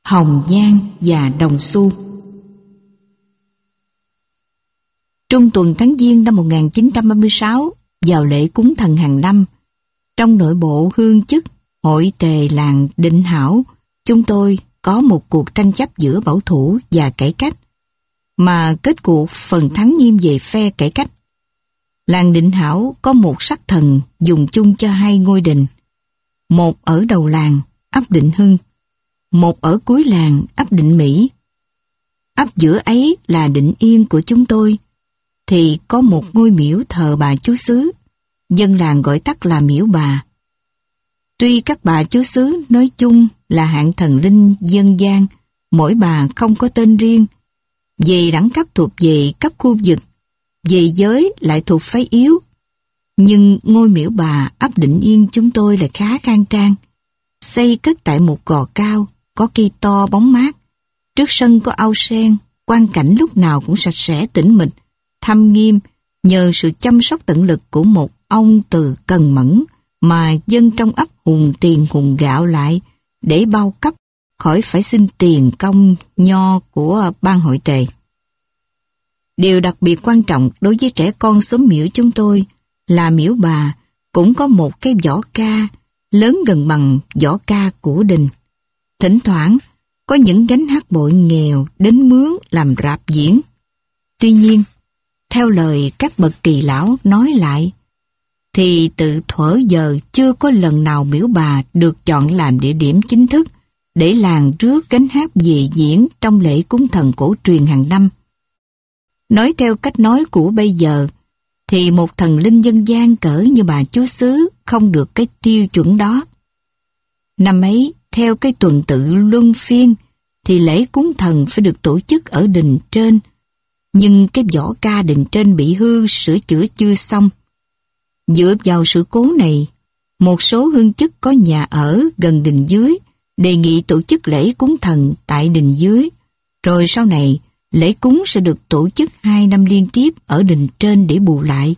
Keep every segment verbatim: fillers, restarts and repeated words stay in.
hồng nhan và đồng xu. Trung tuần tháng Giêng năm một nghìn chín trăm ba mươi sáu, vào lễ cúng thần hàng năm, trong nội bộ hương chức hội tề làng Định Hảo, chúng tôi có một cuộc tranh chấp giữa bảo thủ và cải cách, mà kết cuộc phần thắng nghiêng về phe cải cách. Làng Định Hảo có một sắc thần dùng chung cho hai ngôi đình, một ở đầu làng, ấp Định Hưng, một ở cuối làng, ấp Định Mỹ. Ấp giữa ấy là Định Yên của chúng tôi, thì có một ngôi miễu thờ bà chúa xứ, dân làng gọi tắt là miễu bà. Tuy các bà chúa xứ nói chung là hạng thần linh dân gian, mỗi bà không có tên riêng, về đẳng cấp thuộc về cấp khu vực, về giới lại thuộc phái yếu. Nhưng ngôi miễu bà ấp Định Yên chúng tôi là khá khang trang, xây cất tại một gò cao, có cây to bóng mát, trước sân có ao sen, quang cảnh lúc nào cũng sạch sẽ tĩnh mịch, thâm nghiêm, nhờ sự chăm sóc tận lực của một ông từ cần mẫn mà dân trong ấp hùng tiền hùng gạo lại để bao cấp, khỏi phải xin tiền công nho của ban hội tề. Điều đặc biệt quan trọng đối với trẻ con xóm miễu chúng tôi là miễu bà cũng có một cái võ ca lớn gần bằng võ ca của đình. Thỉnh thoảng có những gánh hát bội nghèo đến mướn làm rạp diễn. Tuy nhiên, theo lời các bậc kỳ lão nói lại, thì từ thuở giờ chưa có lần nào miễu bà được chọn làm địa điểm chính thức để làng rước gánh hát về diễn trong lễ cúng thần cổ truyền hàng năm. Nói theo cách nói của bây giờ, thì một thần linh dân gian cỡ như bà chúa xứ không được cái tiêu chuẩn đó. Năm ấy, theo cái tuần tự luân phiên, thì lễ cúng thần phải được tổ chức ở đình trên, nhưng cái võ ca đình trên bị hư, sửa chữa chưa xong. Dựa vào sự cố này, một số hương chức có nhà ở gần đình dưới đề nghị tổ chức lễ cúng thần tại đình dưới, rồi sau này lễ cúng sẽ được tổ chức hai năm liên tiếp ở đình trên để bù lại.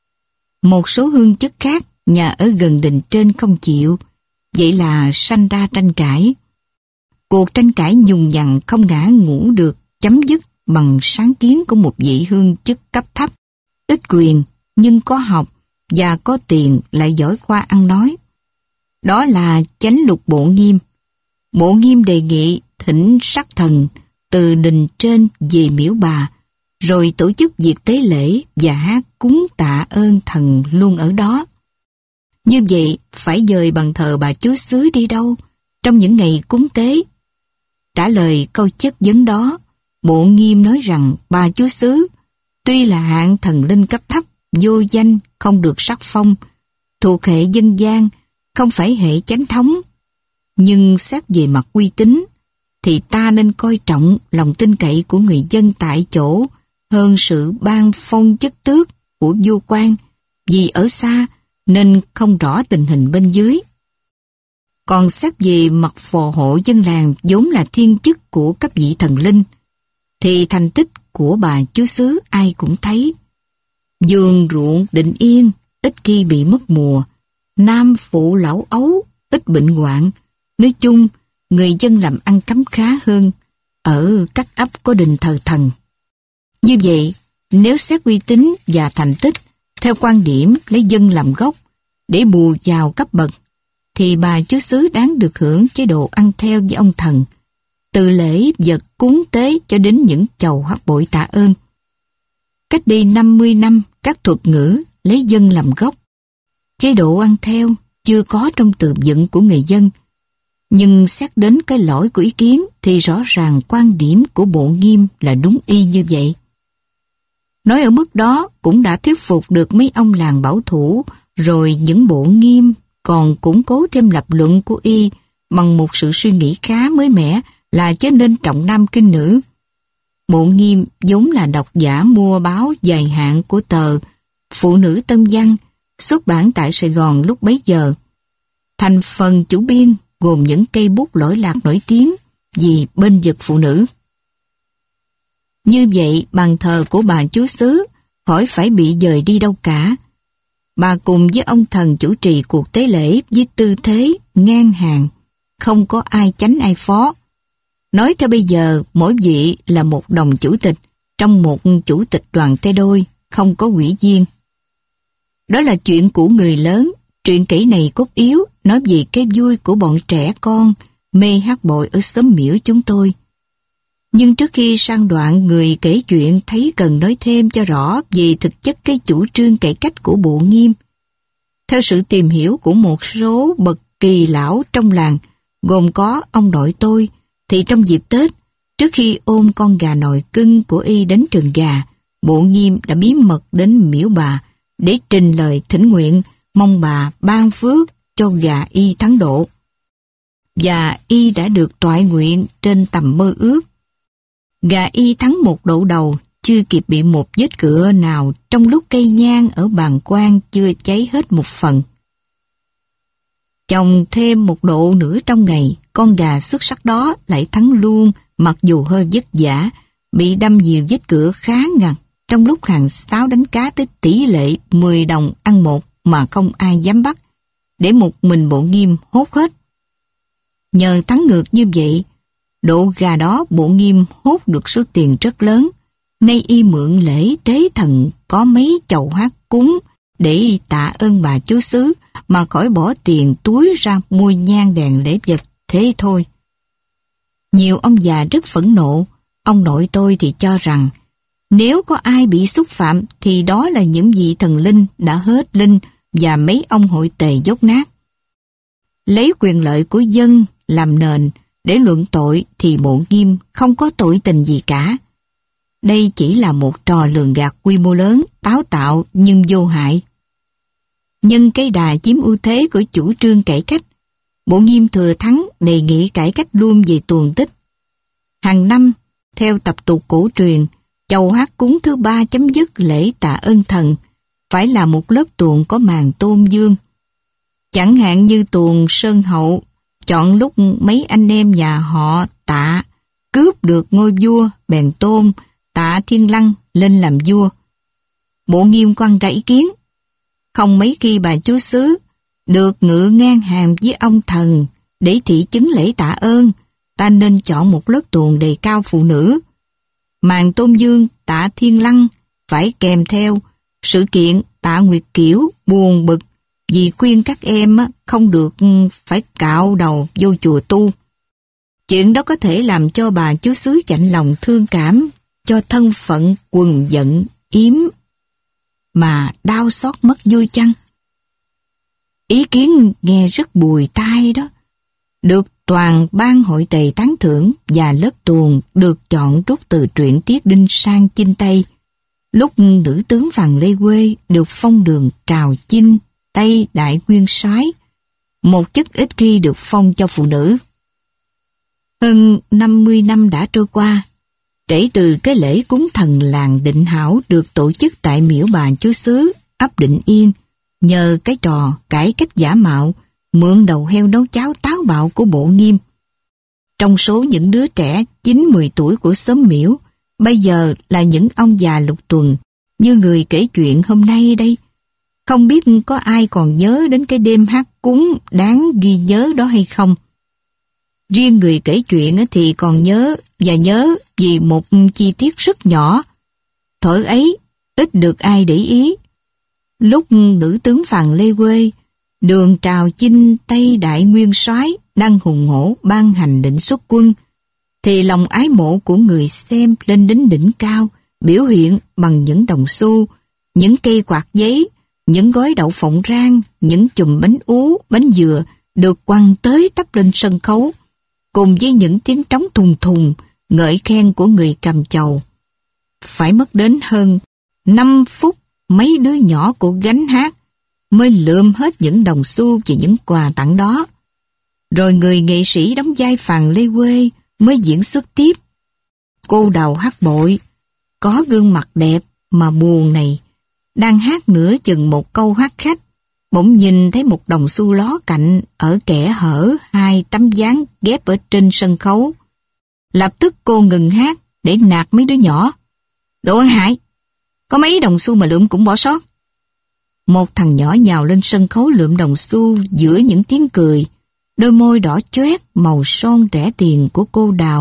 Một số hương chức khác nhà ở gần đình trên không chịu, vậy là sanh ra tranh cãi. Cuộc tranh cãi nhùng nhằng không ngã ngũ được chấm dứt bằng sáng kiến của một vị hương chức cấp thấp, ít quyền nhưng có học và có tiền lại giỏi khoa ăn nói. Đó là Chánh Lục Bộ Nghiêm. Bộ Nghiêm đề nghị thỉnh sắc thần từ đình trên về miễu bà, rồi tổ chức việc tế lễ và hát cúng tạ ơn thần luôn ở đó. Như vậy phải dời bàn thờ bà chúa xứ đi đâu trong những ngày cúng tế? Trả lời câu chất vấn đó, Bộ Nghiêm nói rằng bà chúa xứ tuy là hạng thần linh cấp thấp, vô danh, không được sắc phong, thuộc hệ dân gian, không phải hệ chánh thống, nhưng xét về mặt uy tín thì ta nên coi trọng lòng tin cậy của người dân tại chỗ hơn sự ban phong chức tước của vua quan, vì ở xa nên không rõ tình hình bên dưới. Còn xét về mặt phò hộ dân làng vốn là thiên chức của các vị thần linh, thì thành tích của bà chúa xứ ai cũng thấy. Vườn ruộng Định Yên ít khi bị mất mùa, nam phụ lão ấu ít bệnh hoạn. Nói chung, người dân làm ăn khấm khá hơn ở các ấp có đình thờ thần. Như vậy, nếu xét uy tín và thành tích theo quan điểm lấy dân làm gốc để bù vào cấp bậc, thì bà chúa xứ đáng được hưởng chế độ ăn theo với ông thần, từ lễ vật cúng tế cho đến những chầu hát bội tạ ơn. Cách đây năm mươi năm, các thuật ngữ lấy dân làm gốc, chế độ ăn theo chưa có trong từ vựng của người dân. Nhưng xét đến cái lỗi của ý kiến thì rõ ràng quan điểm của Bộ Nghiêm là đúng y như vậy. Nói ở mức đó cũng đã thuyết phục được mấy ông làng bảo thủ, rồi những Bộ Nghiêm còn củng cố thêm lập luận của y bằng một sự suy nghĩ khá mới mẻ là chớ nên trọng nam khinh nữ. Bộ Nghiêm vốn là độc giả mua báo dài hạn của tờ Phụ Nữ Tân Văn, xuất bản tại Sài Gòn lúc bấy giờ. Thành phần chủ biên gồm những cây bút lỗi lạc nổi tiếng vì bên vực phụ nữ. Như vậy, bàn thờ của bà chúa xứ khỏi phải bị dời đi đâu cả. Bà cùng với ông thần chủ trì cuộc tế lễ với tư thế ngang hàng, không có ai chánh ai phó. Nói theo bây giờ, mỗi vị là một đồng chủ tịch trong một chủ tịch đoàn tay đôi, không có ủy viên. Đó là chuyện của người lớn. Truyện kể này cốt yếu nói về cái vui của bọn trẻ con mê hát bội ở xóm Miễu chúng tôi. Nhưng trước khi sang đoạn, người kể chuyện thấy cần nói thêm cho rõ về thực chất cái chủ trương cải cách của Bộ Nghiêm. Theo sự tìm hiểu của một số bậc kỳ lão trong làng, gồm có ông nội tôi, thì trong dịp Tết, trước khi ôm con gà nòi cưng của y đến trường gà, Bộ Nghiêm đã bí mật đến miễu bà để trình lời thỉnh nguyện mong bà ban phước cho gà y thắng độ. Và y đã được toại nguyện trên tầm mơ ước. Gà y thắng một độ đầu, chưa kịp bị một vết cựa nào trong lúc cây nhang ở bàng quan chưa cháy hết một phần. Chồng thêm một độ nữa trong ngày, con gà xuất sắc đó lại thắng luôn, mặc dù hơi vất vả, bị đâm nhiều vết cựa khá ngặt, trong lúc hàng sáu đánh cá tới tỷ lệ mười đồng ăn một mà không ai dám bắt, để một mình Bộ Nghiêm hốt hết. Nhờ thắng ngược như vậy, độ gà đó Bộ Nghiêm hốt được số tiền rất lớn. Nay y mượn lễ tế thần có mấy chầu hát cúng để y tạ ơn bà chúa xứ mà khỏi bỏ tiền túi ra mua nhang đèn lễ vật thế thôi. Nhiều ông già rất phẫn nộ. Ông nội tôi thì cho rằng nếu có ai bị xúc phạm thì đó là những vị thần linh đã hết linh và mấy ông hội tề dốt nát. Lấy quyền lợi của dân làm nền để luận tội thì Bộ Nghiêm không có tội tình gì cả. Đây chỉ là một trò lường gạt quy mô lớn, táo tạo nhưng vô hại. Nhân cái đà chiếm ưu thế của chủ trương cải cách, Bộ Nghiêm thừa thắng đề nghị cải cách luôn về tuồng tích. Hàng năm, theo tập tục cổ truyền, chầu hát cúng thứ ba chấm dứt lễ tạ ơn thần, phải là một lớp tuồng có màn tôn dương. Chẳng hạn như tuồng Sơn Hậu, chọn lúc mấy anh em nhà họ Tạ cướp được ngôi vua bèn tôn Tạ Thiên Lăng lên làm vua. Bộ Nghiêm quăng ra ý kiến, không mấy khi bà chúa xứ được ngự ngang hàng với ông thần để thị chứng lễ tạ ơn, ta nên chọn một lớp tuồng đề cao phụ nữ. Màn tôn dương Tạ Thiên Lăng phải kèm theo sự kiện Tạ Nguyệt Kiểu buồn bực vì khuyên các em không được phải cạo đầu vô chùa tu. Chuyện đó có thể làm cho bà chúa xứ chạnh lòng thương cảm cho thân phận quần giận yếm mà đau xót mất vui chăng? Ý kiến nghe rất bùi tai đó. Được toàn ban hội tề tán thưởng và lớp tuồng được chọn rút từ truyện Tiết Đinh Sang Chinh Tây. Lúc nữ tướng Phàn Lê Quê được phong đường Trào Chinh Tây Đại Nguyên Soái, một chức ít khi được phong cho phụ nữ. Hơn năm mươi năm đã trôi qua, kể từ cái lễ cúng thần làng Định Hảo được tổ chức tại miễu bà chúa xứ ấp Định Yên, nhờ cái trò cải cách giả mạo, mượn đầu heo nấu cháo táo bạo của Bộ Nghiêm. Trong số những đứa trẻ chín mười tuổi của xóm miễu, bây giờ là những ông già lục tuần, như người kể chuyện hôm nay đây. Không biết có ai còn nhớ đến cái đêm hát cúng đáng ghi nhớ đó hay không? Riêng người kể chuyện thì còn nhớ, và nhớ vì một chi tiết rất nhỏ. Thuở ấy, ít được ai để ý. Lúc nữ tướng Phàn Lê Quê, đường Trào Chinh Tây Đại Nguyên Soái đang hùng hổ ban hành lệnh xuất quân, thì lòng ái mộ của người xem lên đến đỉnh cao, biểu hiện bằng những đồng xu, những cây quạt giấy, những gói đậu phộng rang, những chùm bánh ú, bánh dừa được quăng tới tấp lên sân khấu, cùng với những tiếng trống thùng thùng, ngợi khen của người cầm chầu. Phải mất đến hơn năm phút mấy đứa nhỏ của gánh hát mới lượm hết những đồng xu và những quà tặng đó. Rồi người nghệ sĩ đóng vai Phàn Lê Quê mới diễn xuất tiếp. Cô đầu hát bội, có gương mặt đẹp mà buồn này, đang hát nửa chừng một câu hát khách, bỗng nhìn thấy một đồng xu ló cạnh ở kẽ hở hai tấm dáng ghép ở trên sân khấu. Lập tức cô ngừng hát để nạt mấy đứa nhỏ. Đồ ăn hại, có mấy đồng xu mà lượm cũng bỏ sót. Một thằng nhỏ nhào lên sân khấu lượm đồng xu giữa những tiếng cười. Đôi môi đỏ chóét màu son rẻ tiền của cô Đào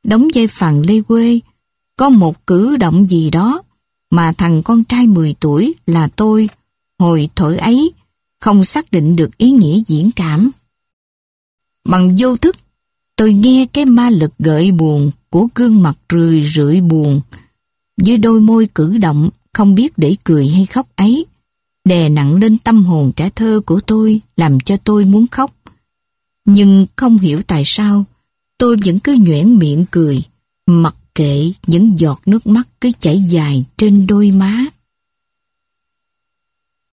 đóng vai Phàn Lê Quê, có một cử động gì đó mà thằng con trai mười tuổi là tôi, hồi thuở ấy, không xác định được ý nghĩa diễn cảm. Bằng vô thức, tôi nghe cái ma lực gợi buồn của gương mặt rười rượi buồn, với đôi môi cử động không biết để cười hay khóc ấy, đè nặng lên tâm hồn trẻ thơ của tôi, làm cho tôi muốn khóc. Nhưng không hiểu tại sao, tôi vẫn cứ nhoẻn miệng cười, mặc kệ những giọt nước mắt cứ chảy dài trên đôi má.